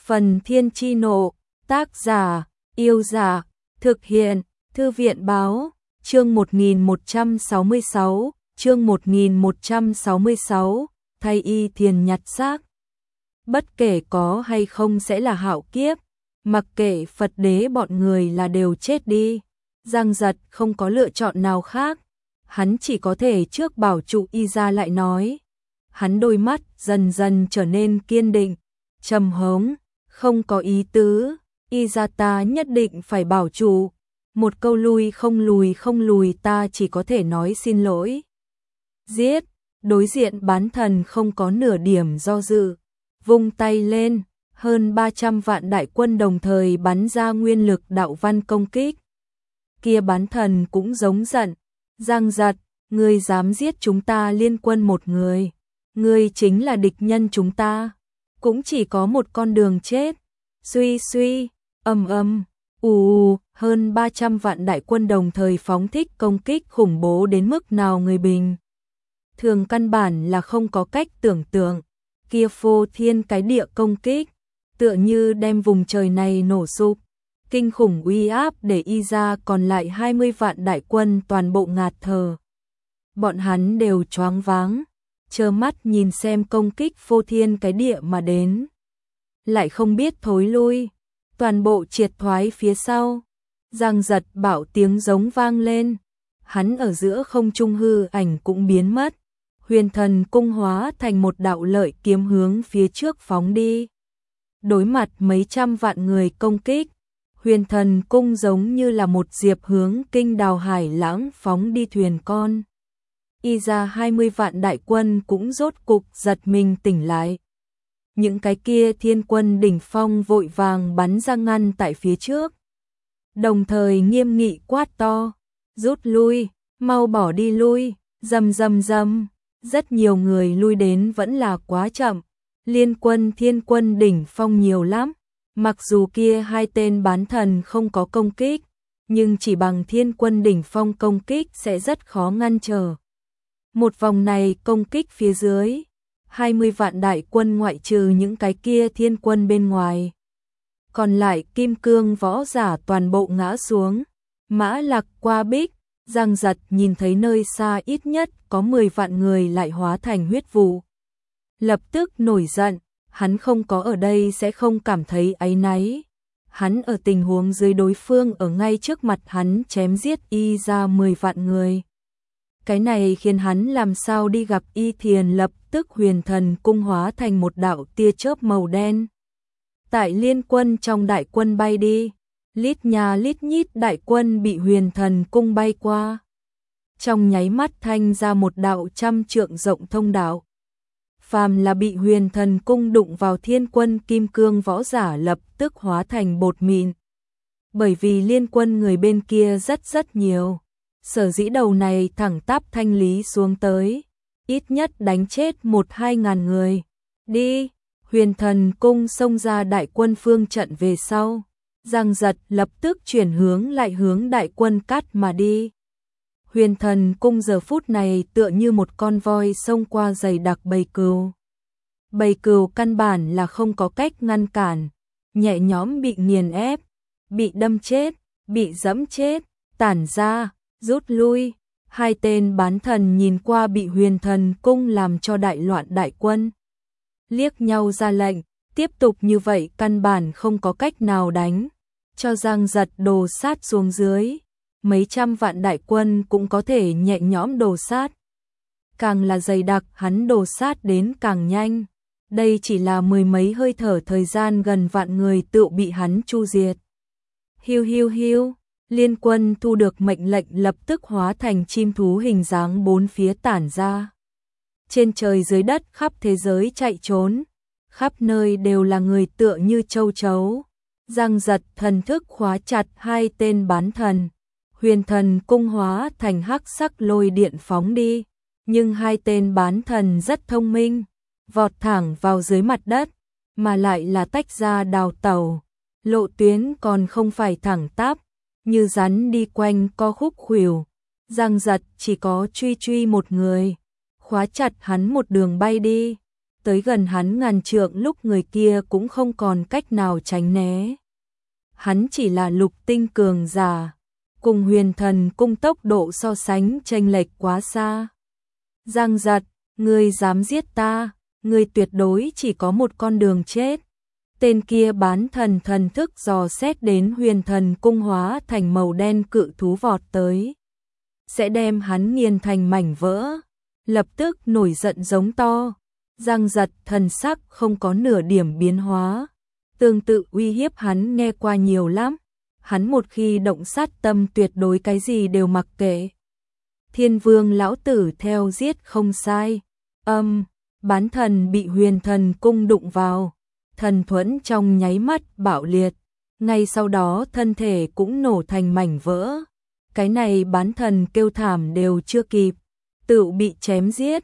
Phần Thiên Chi Nộ, tác giả, Yêu Giả, thực hiện, Thư viện Báo, chương 1166, chương 1166, thay y thiền nhặt xác. Bất kể có hay không sẽ là hạo kiếp, mặc kệ Phật đế bọn người là đều chết đi. Giang Giật không có lựa chọn nào khác, hắn chỉ có thể trước bảo trụ y ra lại nói. Hắn đôi mắt dần dần trở nên kiên định, trầm hống, không có ý tứ, y ra ta nhất định phải bảo trụ. Một câu lui không lùi ta chỉ có thể nói xin lỗi. Giết, đối diện bán thần không có nửa điểm do dự, vung tay lên, hơn 300 vạn đại quân đồng thời bắn ra nguyên lực đạo văn công kích. Kia bán thần cũng giống giận, Giang Giật, ngươi dám giết chúng ta liên quân một người, ngươi chính là địch nhân chúng ta, cũng chỉ có một con đường chết. Suy suy, hơn 300 vạn đại quân đồng thời phóng thích công kích khủng bố đến mức nào người bình thường căn bản là không có cách tưởng tượng. Kia phô thiên cái địa công kích, tựa như đem vùng trời này nổ sụp, kinh khủng uy áp để y ra còn lại 20 vạn đại quân toàn bộ ngạt thở. Bọn hắn đều choáng váng, trơ mắt nhìn xem công kích phô thiên cái địa mà đến. Lại không biết thối lui, toàn bộ triệt thoái phía sau. Giang Giật bảo tiếng giống vang lên, hắn ở giữa không trung hư ảnh cũng biến mất. Huyền Thần cung hóa thành một đạo lợi kiếm hướng phía trước phóng đi. Đối mặt mấy trăm vạn người công kích, Huyền Thần cung giống như là một diệp hướng kinh đào hải lãng phóng đi thuyền con. Y ra 20 vạn đại quân cũng rốt cục giật mình tỉnh lại. Những cái kia thiên quân đỉnh phong vội vàng bắn ra ngăn tại phía trước. Đồng thời nghiêm nghị quát to, rút lui, mau bỏ đi lui, rầm rầm rầm. Rất nhiều người lui đến vẫn là quá chậm, liên quân thiên quân đỉnh phong nhiều lắm. Mặc dù kia hai tên bán thần không có công kích, nhưng chỉ bằng thiên quân đỉnh phong công kích sẽ rất khó ngăn trở. Một vòng này công kích phía dưới, 20 vạn đại quân ngoại trừ những cái kia thiên quân bên ngoài. Còn lại kim cương võ giả toàn bộ ngã xuống, mã lạc qua bích. Giang Giật nhìn thấy nơi xa ít nhất có 10 vạn người lại hóa thành huyết vụ. Lập tức nổi giận, hắn không có ở đây sẽ không cảm thấy áy náy. Hắn ở tình huống dưới đối phương ở ngay trước mặt hắn chém giết y ra 10 vạn người. Cái này khiến hắn làm sao đi gặp y thiền. Lập tức Huyền Thần cung hóa thành một đạo tia chớp màu đen. Tại liên quân trong đại quân bay đi. Lít nhà lít nhít đại quân bị Huyền Thần cung bay qua. Trong nháy mắt thanh ra một đạo 100 trượng rộng thông đạo. Phàm là bị Huyền Thần cung đụng vào thiên quân kim cương võ giả lập tức hóa thành bột mịn. Bởi vì liên quân người bên kia rất nhiều. Sở dĩ đầu này thẳng tắp thanh lý xuống tới. Ít nhất đánh chết 1-2 ngàn người. Đi, Huyền Thần cung xông ra đại quân phương trận về sau. Giang Giật lập tức chuyển hướng lại hướng đại quân cắt mà đi. Huyền Thần cung giờ phút này tựa như một con voi xông qua dày đặc bầy cừu. Bầy cừu căn bản là không có cách ngăn cản, nhẹ nhõm bị nghiền ép, bị đâm chết, bị dẫm chết, tản ra, rút lui. Hai tên bán thần nhìn qua bị Huyền Thần cung làm cho đại loạn đại quân. Liếc nhau ra lệnh, tiếp tục như vậy căn bản không có cách nào đánh. Cho Giang Giật đồ sát xuống dưới, mấy trăm vạn đại quân cũng có thể nhẹ nhõm đồ sát. Càng là dày đặc hắn đồ sát đến càng nhanh. Đây chỉ là mười mấy hơi thở thời gian gần vạn người tự bị hắn chu diệt. Hiu, liên quân thu được mệnh lệnh lập tức hóa thành chim thú hình dáng bốn phía tản ra. Trên trời dưới đất khắp thế giới chạy trốn, khắp nơi đều là người tựa như châu chấu. Giang Giật thần thức khóa chặt hai tên bán thần. Huyền Thần cung hóa thành hắc sắc lôi điện phóng đi. Nhưng hai tên bán thần rất thông minh, vọt thẳng vào dưới mặt đất, mà lại là tách ra đào tẩu. Lộ tuyến còn không phải thẳng tắp, như rắn đi quanh co khúc khuỷu. Giang Giật chỉ có truy một người, khóa chặt hắn một đường bay đi. tới gần hắn ngàn trượng lúc người kia cũng không còn cách nào tránh né. Hắn chỉ là lục tinh cường giả, cùng Huyền Thần Cung tốc độ so sánh chênh lệch quá xa. Giang Giật, ngươi dám giết ta, ngươi tuyệt đối chỉ có một con đường chết. Tên kia bán thần thần thức dò xét đến Huyền Thần Cung hóa thành màu đen cự thú vọt tới. Sẽ đem hắn nghiền thành mảnh vỡ. Lập tức nổi giận giống to. Giang Giật thần sắc không có nửa điểm biến hóa. Tương tự uy hiếp hắn nghe qua nhiều lắm. Hắn một khi động sát tâm tuyệt đối cái gì đều mặc kệ. Thiên Vương lão tử theo giết không sai. Bán thần bị Huyền Thần Cung đụng vào. Thần thuẫn trong nháy mắt bạo liệt. Ngay sau đó thân thể cũng nổ thành mảnh vỡ. Cái này bán thần kêu thảm đều chưa kịp. Tự bị chém giết.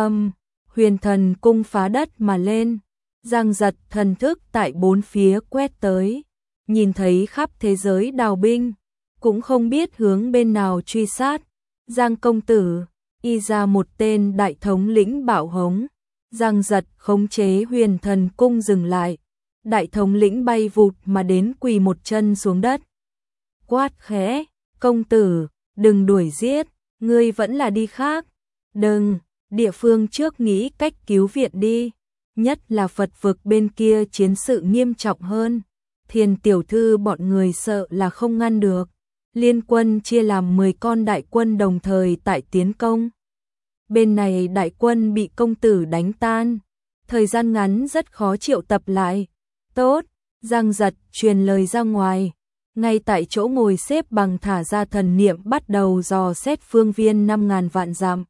Huyền Thần Cung phá đất mà lên. Giang Giật thần thức tại bốn phía quét tới. Nhìn thấy khắp thế giới đào binh. Cũng không biết hướng bên nào truy sát. Giang công tử, y ra một tên đại thống lĩnh bạo hống. Giang Giật khống chế Huyền Thần Cung dừng lại. Đại thống lĩnh bay vụt mà đến quỳ một chân xuống đất. Quát khẽ, công tử, đừng đuổi giết, ngươi vẫn là đi khác. Đừng, địa phương trước nghĩ cách cứu viện đi. Nhất là Phật vực bên kia chiến sự nghiêm trọng hơn. Thiền tiểu thư bọn người sợ là không ngăn được. Liên quân chia làm 10 con đại quân đồng thời tại tiến công. Bên này đại quân bị công tử đánh tan. Thời gian ngắn rất khó triệu tập lại. Tốt, Giang Giật truyền lời ra ngoài. Ngay tại chỗ ngồi xếp bằng thả ra thần niệm bắt đầu dò xét phương viên 5.000 vạn dặm.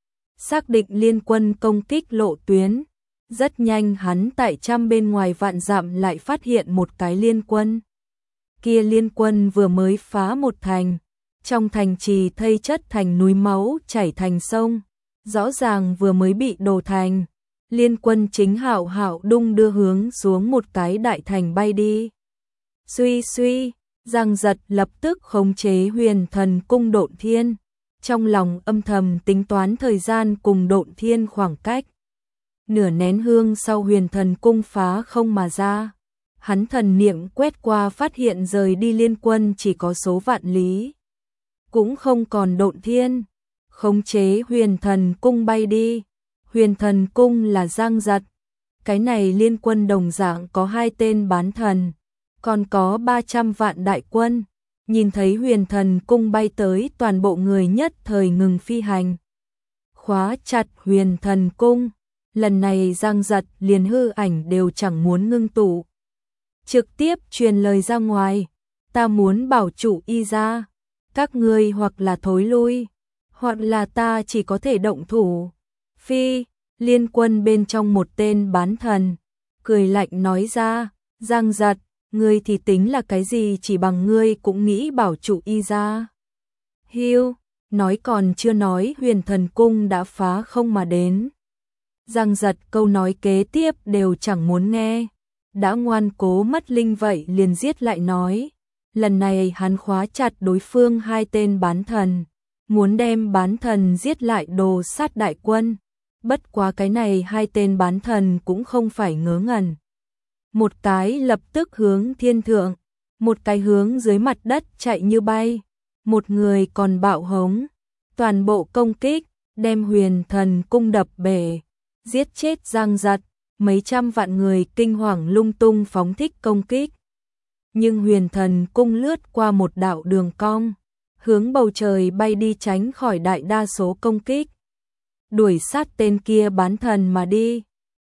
Xác định liên quân công kích lộ tuyến. Rất nhanh hắn tại trăm bên ngoài vạn dặm lại phát hiện một cái liên quân. Kia liên quân vừa mới phá một thành. Trong thành trì thây chất thành núi máu chảy thành sông. Rõ ràng vừa mới bị đổ thành. Liên quân chính hạo hạo đung đưa hướng xuống một cái đại thành bay đi. Suy suy, Giang Giật lập tức khống chế Huyền Thần Cung độn thiên. Trong lòng âm thầm tính toán thời gian cùng độn thiên khoảng cách. Nửa nén hương sau Huyền Thần Cung phá không mà ra. Hắn thần niệm quét qua phát hiện rời đi liên quân chỉ có số vạn lý. Cũng không còn độn thiên. Khống chế Huyền Thần Cung bay đi. Huyền Thần Cung là Giang Giật. Cái này liên quân đồng dạng có 2 tên bán thần. Còn có 300 vạn đại quân. Nhìn thấy Huyền Thần Cung bay tới toàn bộ người nhất thời ngừng phi hành. Khóa chặt Huyền Thần Cung. Lần này Giang Giật liền hư ảnh đều chẳng muốn ngưng tụ. Trực tiếp truyền lời ra ngoài. Ta muốn bảo chủ y ra. Các ngươi hoặc là thối lui. Hoặc là ta chỉ có thể động thủ. Phi, liên quân bên trong một tên bán thần. Cười lạnh nói ra. Giang Giật, ngươi thì tính là cái gì chỉ bằng ngươi cũng nghĩ bảo chủ y ra. Hiu, nói còn chưa nói Huyền Thần Cung đã phá không mà đến. Giang Giật câu nói kế tiếp đều chẳng muốn nghe. Đã ngoan cố mất linh vậy liền giết lại nói. Lần này hắn khóa chặt đối phương 2 tên bán thần. Muốn đem bán thần giết lại đồ sát đại quân. Bất quá cái này 2 tên bán thần cũng không phải ngớ ngẩn. Một cái lập tức hướng thiên thượng. Một cái hướng dưới mặt đất chạy như bay. Một người còn bạo hống. Toàn bộ công kích, đem Huyền Thần Cung đập bể. Giết chết Giang Giật. Mấy trăm vạn người kinh hoàng lung tung phóng thích công kích. Nhưng Huyền Thần Cung lướt qua một đạo đường cong. Hướng bầu trời bay đi tránh khỏi đại đa số công kích. Đuổi sát tên kia bán thần mà đi.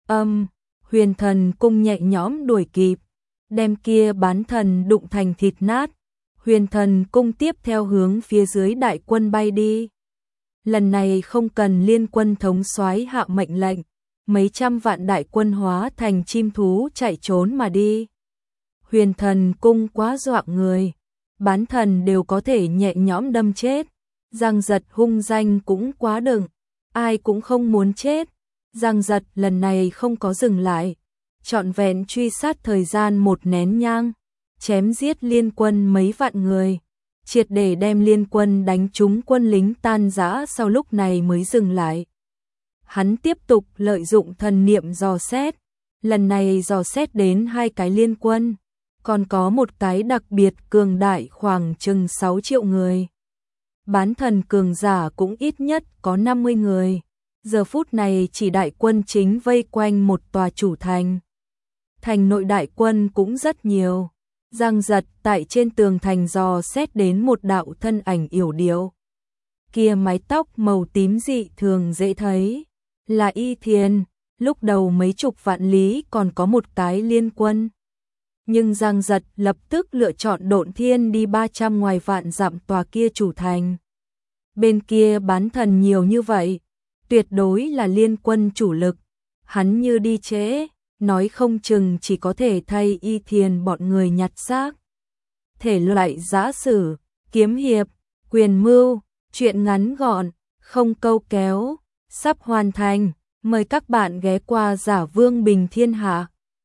Huyền Thần Cung nhẹ nhõm đuổi kịp. Đem kia bán thần đụng thành thịt nát. Huyền Thần Cung tiếp theo hướng phía dưới đại quân bay đi. Lần này không cần liên quân thống soái hạ mệnh lệnh. Mấy trăm vạn đại quân hóa thành chim thú chạy trốn mà đi. Huyền Thần Cung quá dọa người. Bán thần đều có thể nhẹ nhõm đâm chết. Giang Giật hung danh cũng quá đừng. Ai cũng không muốn chết. Giang Giật lần này không có dừng lại. Trọn vẹn truy sát thời gian một nén nhang. Chém giết liên quân mấy vạn người. Triệt để đem liên quân đánh trúng quân lính tan rã sau lúc này mới dừng lại. Hắn tiếp tục lợi dụng thần niệm dò xét, lần này dò xét đến 2 cái liên quân, còn có một cái đặc biệt cường đại khoảng chừng 6 triệu người. Bán thần cường giả cũng ít nhất có 50 người. Giờ phút này chỉ đại quân chính vây quanh một tòa chủ thành. Thành nội đại quân cũng rất nhiều. Giang Giật tại trên tường thành dò xét đến một đạo thân ảnh yểu điệu. Kia mái tóc màu tím dị thường dễ thấy, là Y Thiền. Lúc đầu mấy chục vạn lý còn có một cái liên quân. Nhưng Giang Giật lập tức lựa chọn độn thiên đi 300 ngoài vạn dặm tòa kia chủ thành. Bên kia bán thần nhiều như vậy, tuyệt đối là liên quân chủ lực. Hắn như đi trễ, nói không chừng chỉ có thể thay Y Thiền bọn người nhặt xác. Thể loại giã sử, kiếm hiệp, quyền mưu, truyện ngắn gọn, không câu kéo, sắp hoàn thành. Mời các bạn ghé qua Giả Vương Bình Thiên Hạ.